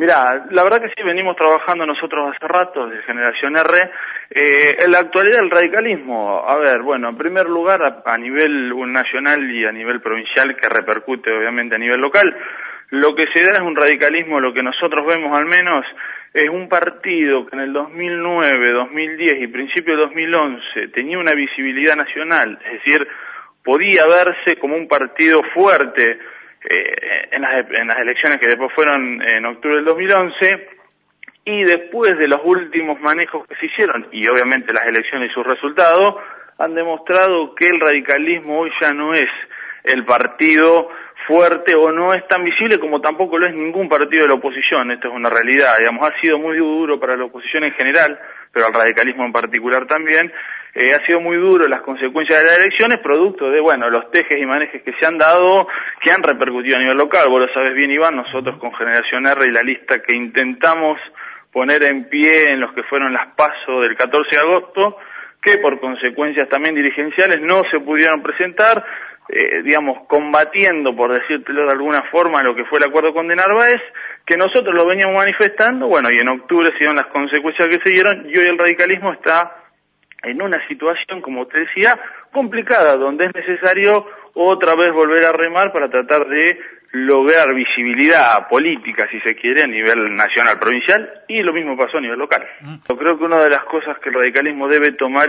Mirá, la verdad que sí, venimos trabajando nosotros hace rato, desde Generación R, en la actualidad el radicalismo, a ver, bueno, en primer lugar a nivel nacional y a nivel provincial, que repercute obviamente a nivel local, lo que se da es un radicalismo, lo que nosotros vemos al menos, es un partido que en el 2009, 2010 y principio de 2011 tenía una visibilidad nacional, es decir, podía verse como un partido fuerte, en las elecciones que después fueron en octubre del 2011, y después de los últimos manejos que se hicieron, y obviamente las elecciones y sus resultados, han demostrado que el radicalismo hoy ya no es el partido fuerte o no es tan visible como tampoco lo es ningún partido de la oposición. Esto es una realidad, digamos, ha sido muy duro para la oposición en general, pero al radicalismo en particular también. Ha sido muy duro las consecuencias de las elecciones, producto de, bueno, los tejes y manejes que se han dado, que han repercutido a nivel local. Vos lo sabés bien, Iván, nosotros con Generación R y la lista que intentamos poner en pie en los que fueron las PASO del 14 de agosto, que por consecuencias también dirigenciales no se pudieron presentar, digamos, combatiendo, por decírtelo de alguna forma, lo que fue el acuerdo con de Narváez, que nosotros lo veníamos manifestando, bueno, y en octubre se dieron las consecuencias que se dieron, y hoy el radicalismo está en una situación, como te decía, complicada, donde es necesario otra vez volver a remar para tratar de lograr visibilidad política, si se quiere, a nivel nacional, provincial, y lo mismo pasó a nivel local. Yo creo que una de las cosas que el radicalismo debe tomar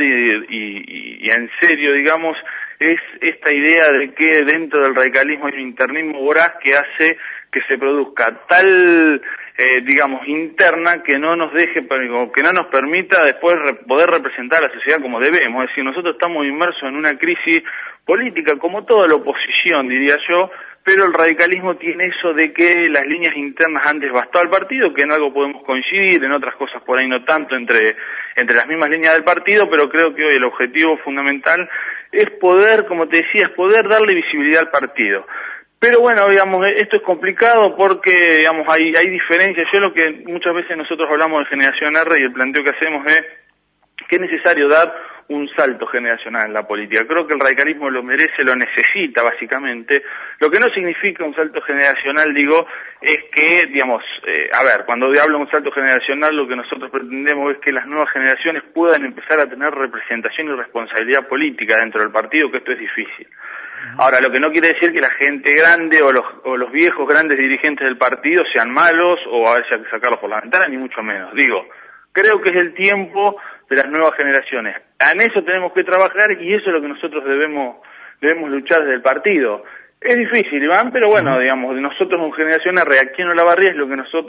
y en serio, digamos, es esta idea de que dentro del radicalismo hay un internismo voraz que hace que se produzca tal digamos, interna que no nos deje, que no nos permita después poder representar a la sociedad como debemos. Es decir, nosotros estamos inmersos en una crisis política, como toda la oposición, diría yo, pero el radicalismo tiene eso de que las líneas internas han devastado al partido, que en algo podemos coincidir, en otras cosas por ahí no tanto entre las mismas líneas del partido, pero creo que hoy el objetivo fundamental es poder, como te decía, es poder darle visibilidad al partido. Pero bueno, digamos, esto es complicado porque, digamos, hay diferencias. Yo lo que muchas veces nosotros hablamos de Generación R y el planteo que hacemos es que es necesario dar un salto generacional en la política. Creo que el radicalismo lo merece, lo necesita básicamente. Lo que no significa un salto generacional, digo, es que, digamos, a ver, cuando hablo de un salto generacional, lo que nosotros pretendemos es que las nuevas generaciones puedan empezar a tener representación y responsabilidad política dentro del partido, que esto es difícil. Ahora, lo que no quiere decir que la gente grande o los viejos grandes dirigentes del partido sean malos o a veces hay que sacarlos por la ventana, ni mucho menos. Digo, creo que es el tiempo de las nuevas generaciones. En eso tenemos que trabajar y eso es lo que nosotros debemos luchar desde el partido. Es difícil, Iván, pero bueno, digamos, nosotros en Generación R, aquí en Olavarría es lo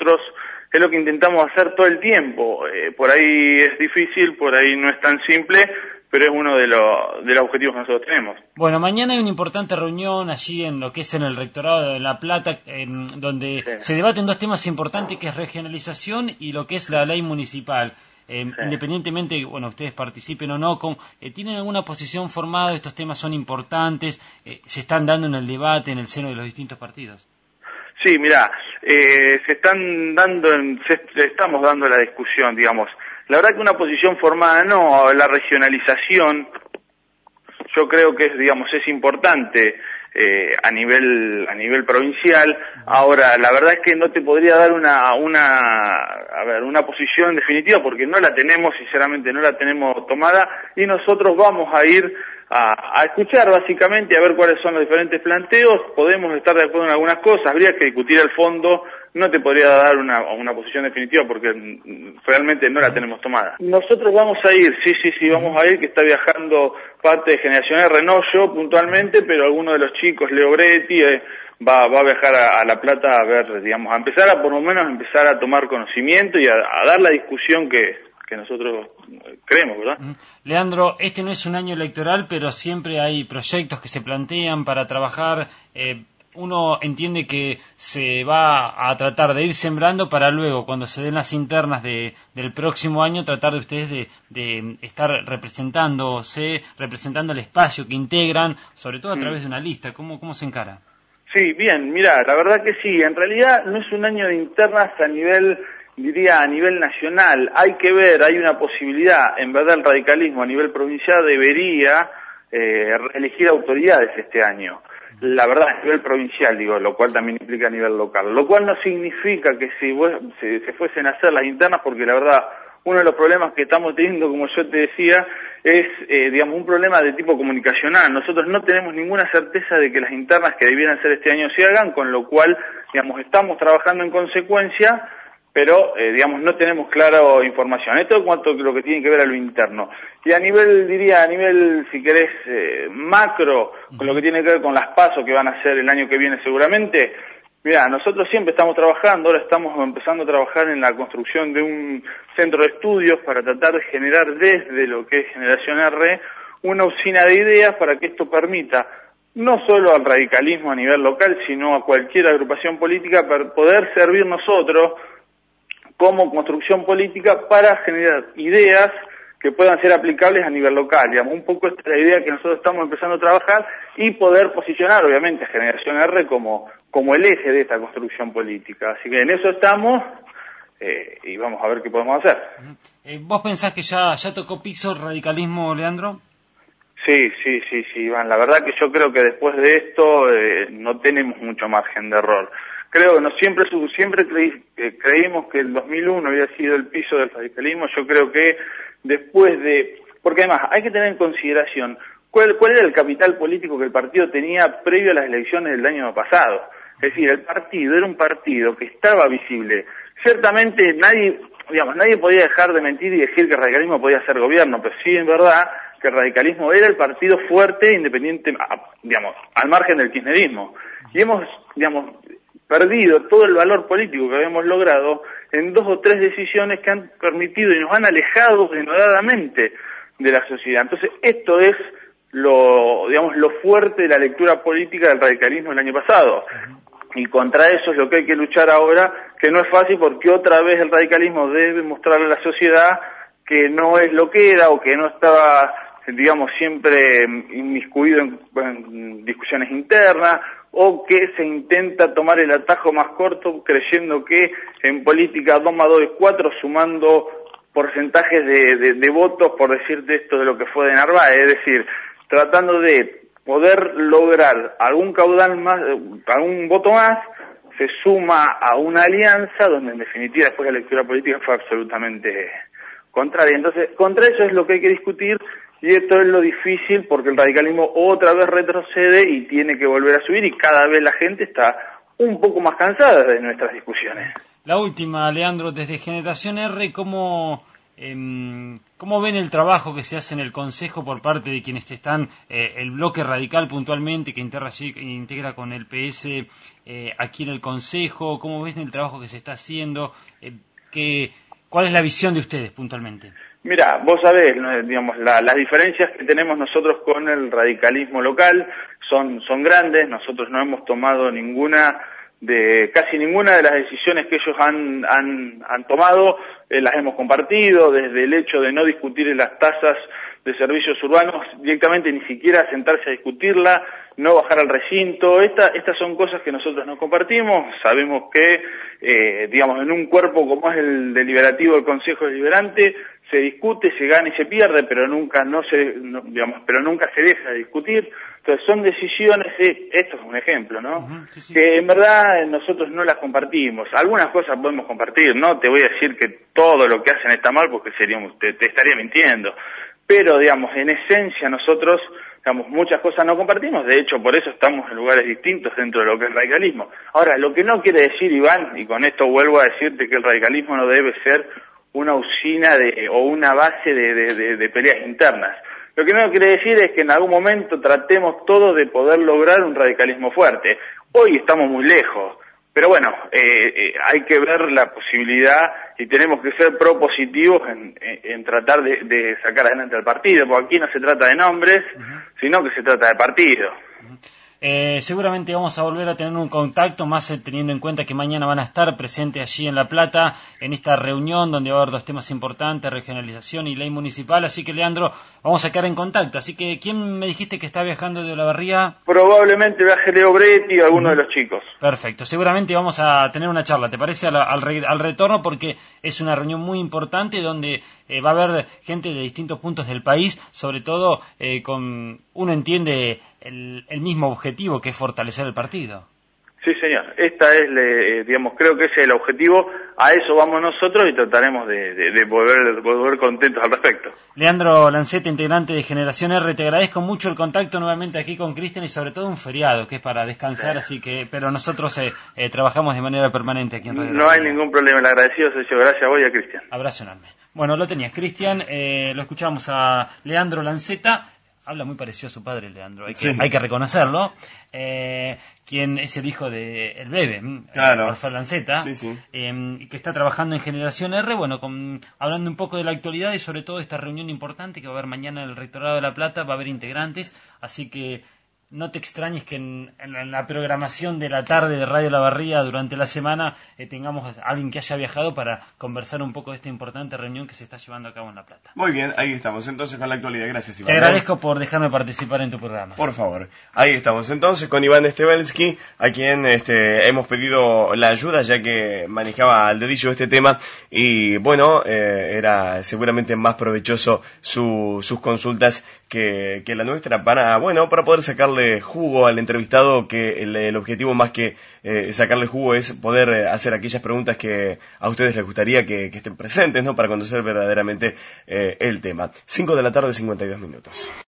que intentamos hacer todo el tiempo. Por ahí es difícil, por ahí no es tan simple, pero es uno de los objetivos que nosotros tenemos. Bueno, mañana hay una importante reunión allí en lo que es en el Rectorado de La Plata, donde se debaten dos temas importantes, que es regionalización y lo que es la ley municipal. Independientemente, bueno, ustedes participen o no, ¿tienen alguna posición formada? ¿Estos temas son importantes? ¿Se están dando en el debate en el seno de los distintos partidos? Sí, mirá, estamos dando la discusión, digamos. La verdad que una posición formada no, la regionalización, yo creo que es importante a nivel provincial. Ahora, la verdad es que no te podría dar una posición definitiva porque no la tenemos, sinceramente no la tenemos tomada, y nosotros vamos a ir a escuchar básicamente, a ver cuáles son los diferentes planteos. Podemos estar de acuerdo en algunas cosas, habría que discutir el fondo. No te podría dar una posición definitiva porque realmente no la tenemos tomada. Nosotros vamos a ir, sí, vamos a ir, que está viajando parte de Generación R, no yo puntualmente, pero alguno de los chicos, Leo Bretti, va a viajar a La Plata a ver, digamos, por lo menos empezar a tomar conocimiento y a dar la discusión que nosotros creemos, ¿verdad? Leandro, este no es un año electoral, pero siempre hay proyectos que se plantean para trabajar. Uno entiende que se va a tratar de ir sembrando para luego, cuando se den las internas del próximo año, tratar de ustedes de estar representando el espacio que integran, sobre todo a través de una lista. ¿Cómo se encara? Sí, bien, mira, la verdad que sí. En realidad no es un año de internas a nivel nacional. Hay que ver, hay una posibilidad, en verdad el radicalismo a nivel provincial debería elegir autoridades este año. la verdad a nivel provincial, digo, lo cual también implica a nivel local, lo cual no significa que si se fuesen a hacer las internas, porque la verdad uno de los problemas que estamos teniendo, como yo te decía, es, digamos, un problema de tipo comunicacional. Nosotros no tenemos ninguna certeza de que las internas que debieran ser este año se hagan, con lo cual, digamos, estamos trabajando en consecuencia, pero, digamos, no tenemos clara información. Esto en cuanto a lo que tiene que ver a lo interno. Y a nivel, diría, a nivel, si querés, macro, con lo que tiene que ver con las PASO que van a ser el año que viene seguramente, mira, nosotros siempre estamos trabajando, ahora estamos empezando a trabajar en la construcción de un centro de estudios para tratar de generar desde lo que es Generación R una usina de ideas para que esto permita no solo al radicalismo a nivel local, sino a cualquier agrupación política para poder servir nosotros como construcción política para generar ideas que puedan ser aplicables a nivel local. Digamos, un poco esta es la idea que nosotros estamos empezando a trabajar y poder posicionar, obviamente, a Generación R como el eje de esta construcción política. Así que en eso estamos y vamos a ver qué podemos hacer. ¿Vos pensás que ya tocó piso el radicalismo, Leandro? Sí, Iván. La verdad que yo creo que después de esto no tenemos mucho margen de error. Creo que siempre creímos que el 2001 había sido el piso del radicalismo. Yo creo que después porque además hay que tener en consideración cuál era el capital político que el partido tenía previo a las elecciones del año pasado. Es decir, el partido era un partido que estaba visible. Ciertamente nadie podía dejar de mentir y decir que el radicalismo podía hacer gobierno, pero sí en verdad que el radicalismo era el partido fuerte, independiente, digamos, al margen del kirchnerismo. Y hemos, digamos, perdido todo el valor político que habíamos logrado en 2 o 3 decisiones que han permitido y nos han alejado denodadamente de la sociedad. Entonces, esto es lo fuerte de la lectura política del radicalismo el año pasado. Y contra eso es lo que hay que luchar ahora, que no es fácil porque otra vez el radicalismo debe mostrarle a la sociedad que no es lo que era o que no estaba, digamos, siempre inmiscuido en discusiones internas, o que se intenta tomar el atajo más corto creyendo que en política 2 más 2 es 4, sumando porcentajes de votos, por decirte esto de lo que fue de Narváez, es decir, tratando de poder lograr algún caudal más, algún voto más, se suma a una alianza donde en definitiva después la lectura política fue absolutamente contraria. Entonces, contra eso es lo que hay que discutir. Y esto es lo difícil porque el radicalismo otra vez retrocede y tiene que volver a subir y cada vez la gente está un poco más cansada de nuestras discusiones. La última, Leandro, desde Generación R, ¿cómo ven el trabajo que se hace en el Consejo por parte de quienes están, el bloque radical puntualmente, que integra con el PS aquí en el Consejo? ¿Cómo ven el trabajo que se está haciendo? ¿Cuál es la visión de ustedes puntualmente? Mira, vos sabés, digamos, las diferencias que tenemos nosotros con el radicalismo local son grandes. Nosotros no hemos tomado casi ninguna de las decisiones que ellos han tomado, las hemos compartido, desde el hecho de no discutir en las tasas de servicios urbanos, directamente ni siquiera sentarse a discutirla, no bajar al recinto. Estas son cosas que nosotros no compartimos. Sabemos que, digamos, en un cuerpo como es el deliberativo del Consejo Deliberante, se discute, se gana y se pierde, pero nunca se deja de discutir. Entonces son decisiones, esto es un ejemplo, ¿no? Sí. Que en verdad nosotros no las compartimos. Algunas cosas podemos compartir, no te voy a decir que todo lo que hacen está mal porque te estaría mintiendo. Pero, digamos, en esencia nosotros, digamos, muchas cosas no compartimos. De hecho, por eso estamos en lugares distintos dentro de lo que es el radicalismo. Ahora, lo que no quiere decir, Iván, y con esto vuelvo a decirte que el radicalismo no debe ser una usina o una base de peleas internas. Lo que no quiere decir es que en algún momento tratemos todos de poder lograr un radicalismo fuerte. Hoy estamos muy lejos, pero bueno, hay que ver la posibilidad y tenemos que ser propositivos en tratar de sacar adelante al partido, porque aquí no se trata de nombres, sino que se trata de partido. Seguramente vamos a volver a tener un contacto, más teniendo en cuenta que mañana van a estar presentes allí en La Plata, en esta reunión donde va a haber 2 temas importantes, regionalización y ley municipal. Así que, Leandro, vamos a quedar en contacto. Así que, ¿quién me dijiste que está viajando de Olavarría? Probablemente viaje Leo Bretti o alguno de los chicos. Perfecto, seguramente vamos a tener una charla, ¿te parece? Al retorno, porque es una reunión muy importante donde va a haber gente de distintos puntos del país, sobre todo uno entiende el mismo objetivo, que es fortalecer el partido. Sí, señor. Esta es, digamos, creo que ese es el objetivo. A eso vamos nosotros y trataremos de volver contentos al respecto. Leandro Lanceta, integrante de Generación R, te agradezco mucho el contacto nuevamente aquí con Cristian y sobre todo un feriado que es para descansar, así que, pero nosotros trabajamos de manera permanente aquí en Radio. No hay ningún problema, el agradecido soy yo. Gracias a vos y a Cristian. Abrazo enorme. Bueno, lo tenías, Cristian, lo escuchamos a Leandro Lanceta. Habla muy parecido a su padre, Leandro, hay que reconocerlo. Quien es el hijo de el Bebe, claro. Rafael Lanceta, que está trabajando en Generación R, bueno, hablando un poco de la actualidad y sobre todo esta reunión importante que va a haber mañana en el Rectorado de La Plata, va a haber integrantes, así que no te extrañes que en la programación de la tarde de Radio La Barría durante la semana tengamos a alguien que haya viajado para conversar un poco de esta importante reunión que se está llevando a cabo en La Plata. Muy bien, ahí estamos entonces con la actualidad. Gracias, Iván. Te agradezco por dejarme participar en tu programa. Por favor. Ahí estamos entonces con Iván Estebelsky, a quien hemos pedido la ayuda ya que manejaba al dedillo este tema y bueno, era seguramente más provechoso sus consultas que la nuestra para poder sacarle jugo al entrevistado, que el objetivo más que sacarle jugo es poder hacer aquellas preguntas que a ustedes les gustaría que estén presentes, ¿no? Para conocer verdaderamente el tema. 5 de la tarde, 52 minutos.